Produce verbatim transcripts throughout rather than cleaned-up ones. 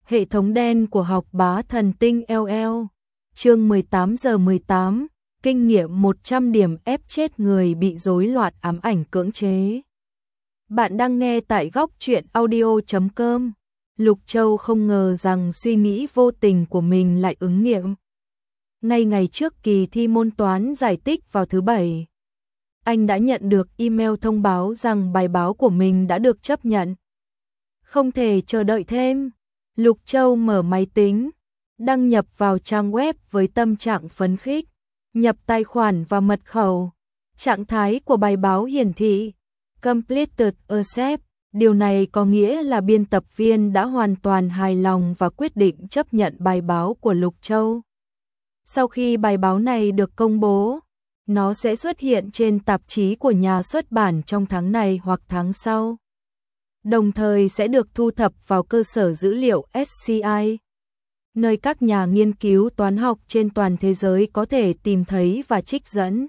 Hệ thống đen của học bá thần tinh lờ lờ. Chương mười tám giờ mười tám, kinh nghiệm một trăm điểm ép chết người bị rối loạn ám ảnh cưỡng chế. Bạn đang nghe tại góc truyện audio chấm com. Lục Châu không ngờ rằng suy nghĩ vô tình của mình lại ứng nghiệm. Ngay ngày trước kỳ thi môn toán giải tích vào thứ Bảy, anh đã nhận được email thông báo rằng bài báo của mình đã được chấp nhận. Không thể chờ đợi thêm, Lục Châu mở máy tính, đăng nhập vào trang web với tâm trạng phấn khích, nhập tài khoản và mật khẩu. Trạng thái của bài báo hiển thị Completed Accept. Điều này có nghĩa là biên tập viên đã hoàn toàn hài lòng và quyết định chấp nhận bài báo của Lục Châu. Sau khi bài báo này được công bố, nó sẽ xuất hiện trên tạp chí của nhà xuất bản trong tháng này hoặc tháng sau. Đồng thời sẽ được thu thập vào cơ sở dữ liệu ét xê i, nơi các nhà nghiên cứu toán học trên toàn thế giới có thể tìm thấy và trích dẫn.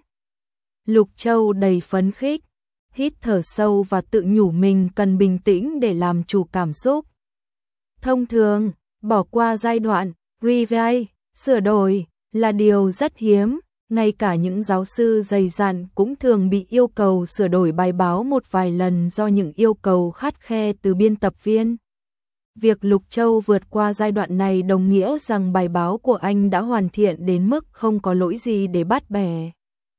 Lục Châu đầy phấn khích, hít thở sâu và tự nhủ mình cần bình tĩnh để làm chủ cảm xúc. Thông thường, bỏ qua giai đoạn revise, sửa đổi là điều rất hiếm, ngay cả những giáo sư dày dặn cũng thường bị yêu cầu sửa đổi bài báo một vài lần do những yêu cầu khắt khe từ biên tập viên. Việc Lục Châu vượt qua giai đoạn này đồng nghĩa rằng bài báo của anh đã hoàn thiện đến mức không có lỗi gì để bắt bẻ.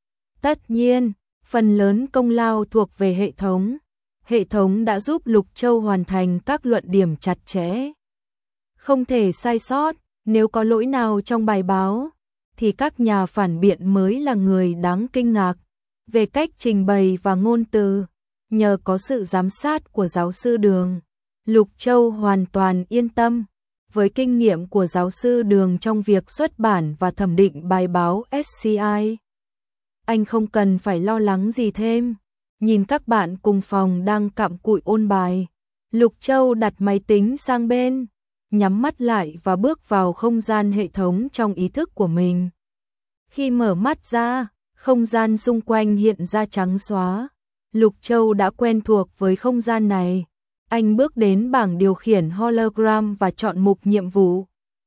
Tất nhiên, phần lớn công lao thuộc về hệ thống. Hệ thống đã giúp Lục Châu hoàn thành các luận điểm chặt chẽ. Không thể sai sót, nếu có lỗi nào trong bài báo, thì các nhà phản biện mới là người đáng kinh ngạc. Về cách trình bày và ngôn từ, nhờ có sự giám sát của giáo sư Đường, Lục Châu hoàn toàn yên tâm. Với kinh nghiệm của giáo sư Đường trong việc xuất bản và thẩm định bài báo ét xê i, anh không cần phải lo lắng gì thêm. Nhìn các bạn cùng phòng đang cặm cụi ôn bài, Lục Châu đặt máy tính sang bên, nhắm mắt lại và bước vào không gian hệ thống trong ý thức của mình. Khi mở mắt ra, không gian xung quanh hiện ra trắng xóa. Lục Châu đã quen thuộc với không gian này. Anh bước đến bảng điều khiển hologram và chọn mục nhiệm vụ.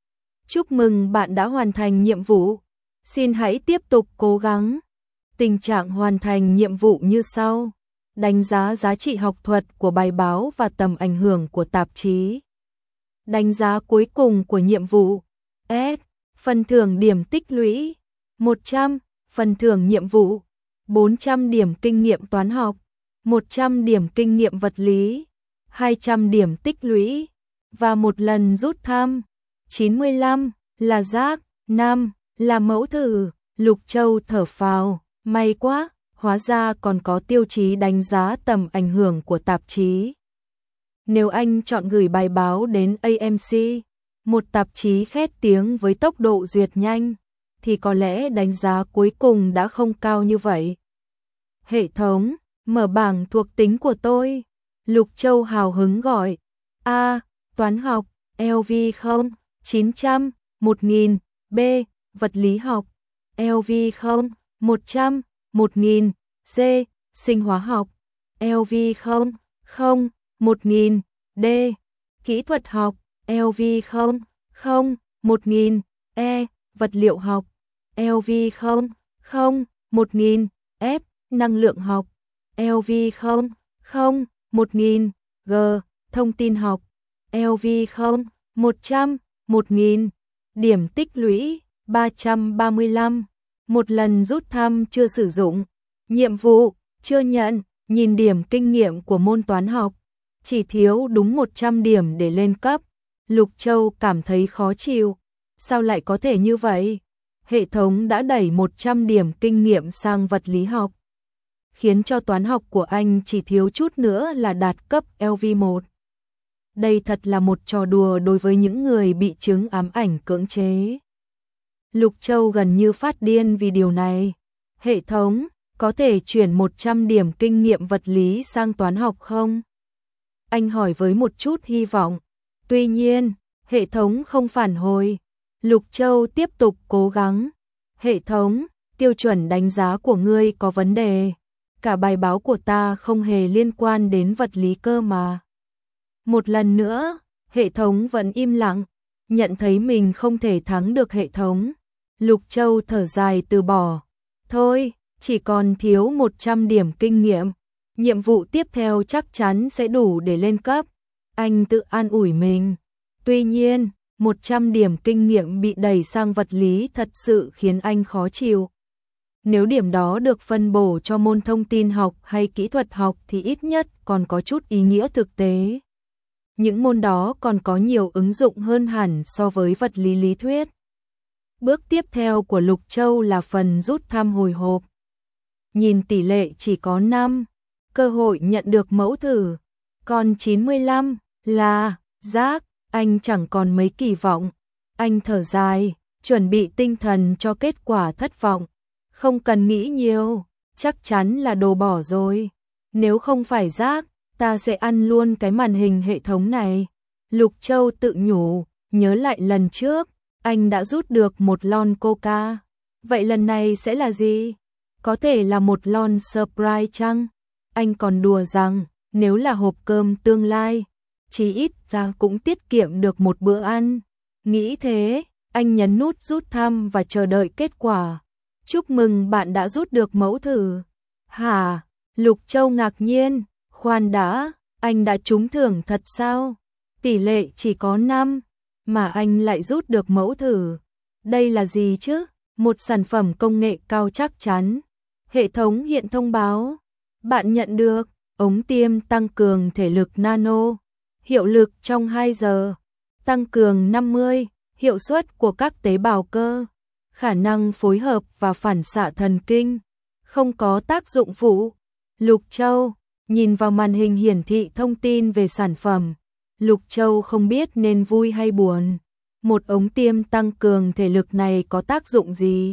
Chúc mừng bạn đã hoàn thành nhiệm vụ. Xin hãy tiếp tục cố gắng. Tình trạng hoàn thành nhiệm vụ như sau. Đánh giá giá trị học thuật của bài báo và tầm ảnh hưởng của tạp chí. Đánh giá cuối cùng của nhiệm vụ. S. Phần thưởng điểm tích lũy. một trăm. Phần thưởng nhiệm vụ. bốn trăm điểm kinh nghiệm toán học. một trăm điểm kinh nghiệm vật lý. hai trăm điểm tích lũy. Và một lần rút thăm. chín mươi lăm. Là rác. năm. Là mẫu thử. Lục Châu thở phào. May quá, hóa ra còn có tiêu chí đánh giá tầm ảnh hưởng của tạp chí. Nếu anh chọn gửi bài báo đến a em xê, một tạp chí khét tiếng với tốc độ duyệt nhanh, thì có lẽ đánh giá cuối cùng đã không cao như vậy. Hệ thống, mở bảng thuộc tính của tôi. Lục Châu hào hứng gọi. A. Toán học, lờ vê không, chín trăm, một nghìn. B. Vật lý học, lờ vê không, một trăm, một nghìn. C. Sinh hóa học, lờ vê không, không, một nghìn. D. Kỹ thuật học, lờ vê không, không, một nghìn. E. Vật liệu học, lờ vê không, không, một nghìn. F. Năng lượng học, lờ vê không, không, một nghìn. G. Thông tin học, lờ vê không, một trăm, một nghìn. Điểm tích lũy, ba trăm ba mươi lăm. Một lần rút thăm chưa sử dụng. Nhiệm vụ, chưa nhận. Nhìn điểm kinh nghiệm của môn toán học, chỉ thiếu đúng một trăm điểm để lên cấp. Lục Châu cảm thấy khó chịu. Sao lại có thể như vậy? Hệ thống đã đẩy một trăm điểm kinh nghiệm sang vật lý học, khiến cho toán học của anh chỉ thiếu chút nữa là đạt cấp lờ vê một. Đây thật là một trò đùa đối với những người bị chứng ám ảnh cưỡng chế. Lục Châu gần như phát điên vì điều này. Hệ thống, có thể chuyển một trăm điểm kinh nghiệm vật lý sang toán học không? Anh hỏi với một chút hy vọng. Tuy nhiên, hệ thống không phản hồi. Lục Châu tiếp tục cố gắng. Hệ thống, tiêu chuẩn đánh giá của ngươi có vấn đề. Cả bài báo của ta không hề liên quan đến vật lý cơ mà. Một lần nữa, Hệ thống vẫn im lặng, nhận thấy mình không thể thắng được hệ thống. Lục Châu thở dài từ bỏ. Thôi, chỉ còn thiếu một trăm điểm kinh nghiệm. Nhiệm vụ tiếp theo chắc chắn sẽ đủ để lên cấp. Anh tự an ủi mình. Tuy nhiên, một trăm điểm kinh nghiệm bị đẩy sang vật lý thật sự khiến anh khó chịu. Nếu điểm đó được phân bổ cho môn thông tin học hay kỹ thuật học thì ít nhất còn có chút ý nghĩa thực tế. Những môn đó còn có nhiều ứng dụng hơn hẳn so với vật lý lý thuyết. Bước tiếp theo của Lục Châu là phần rút thăm hồi hộp. Nhìn tỷ lệ chỉ có năm, cơ hội nhận được mẫu thử, còn chín mươi lăm là rác, anh chẳng còn mấy kỳ vọng. Anh thở dài, chuẩn bị tinh thần cho kết quả thất vọng. Không cần nghĩ nhiều, chắc chắn là đồ bỏ rồi. Nếu không phải rác, ta sẽ ăn luôn cái màn hình hệ thống này. Lục Châu tự nhủ, nhớ lại lần trước, anh đã rút được một lon Coca. Vậy lần này sẽ là gì? Có thể là một lon Sprite chăng? Anh còn đùa rằng, nếu là hộp cơm tương lai, chí ít ra cũng tiết kiệm được một bữa ăn. Nghĩ thế, anh nhấn nút rút thăm và chờ đợi kết quả. Chúc mừng bạn đã rút được mẫu thử. Hả? Lục Châu ngạc nhiên, khoan đã, anh đã trúng thưởng thật sao? Tỷ lệ chỉ có năm, mà anh lại rút được mẫu thử. Đây là gì chứ? Một sản phẩm công nghệ cao chắc chắn. Hệ thống hiện thông báo. Bạn nhận được ống tiêm tăng cường thể lực nano. Hiệu lực trong hai giờ. Tăng cường năm mươi. Hiệu suất của các tế bào cơ. Khả năng phối hợp và phản xạ thần kinh. Không có tác dụng phụ. Lục Châu nhìn vào màn hình hiển thị thông tin về sản phẩm. Lục Châu không biết nên vui hay buồn. Một ống tiêm tăng cường thể lực này có tác dụng gì?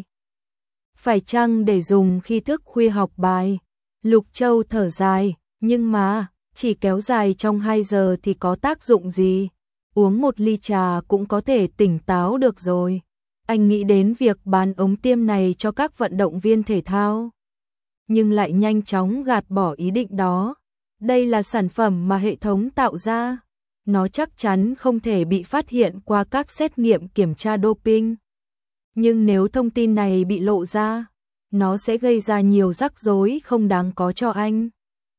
Phải chăng để dùng khi thức khuya học bài? Lục Châu thở dài, nhưng mà, chỉ kéo dài trong hai giờ thì có tác dụng gì? Uống một ly trà cũng có thể tỉnh táo được rồi. Anh nghĩ đến việc bán ống tiêm này cho các vận động viên thể thao. Nhưng lại nhanh chóng gạt bỏ ý định đó. Đây là sản phẩm mà hệ thống tạo ra. Nó chắc chắn không thể bị phát hiện qua các xét nghiệm kiểm tra doping. Nhưng nếu thông tin này bị lộ ra, nó sẽ gây ra nhiều rắc rối không đáng có cho anh.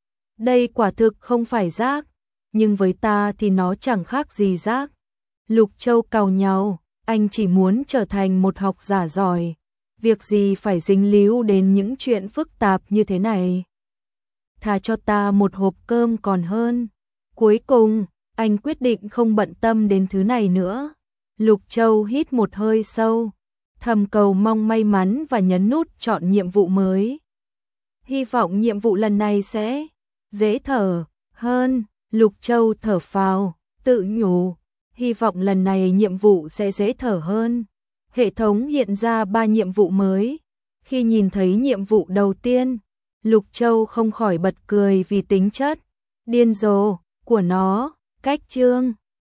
Đây quả thực không phải rác, nhưng với ta thì nó chẳng khác gì rác. Lục Châu càu nhàu, anh chỉ muốn trở thành một học giả giỏi. Việc gì phải dính líu đến những chuyện phức tạp như thế này. Thà cho ta một hộp cơm còn hơn. Cuối cùng, anh quyết định không bận tâm đến thứ này nữa. Lục Châu hít một hơi sâu, thầm cầu mong may mắn và nhấn nút chọn nhiệm vụ mới. Hy vọng nhiệm vụ lần này sẽ dễ thở hơn. Lục Châu thở phào, tự nhủ, hy vọng lần này nhiệm vụ sẽ dễ thở hơn. Hệ thống hiện ra ba nhiệm vụ mới. Khi nhìn thấy nhiệm vụ đầu tiên, Lục Châu không khỏi bật cười vì tính chất điên rồ của nó. Cách chương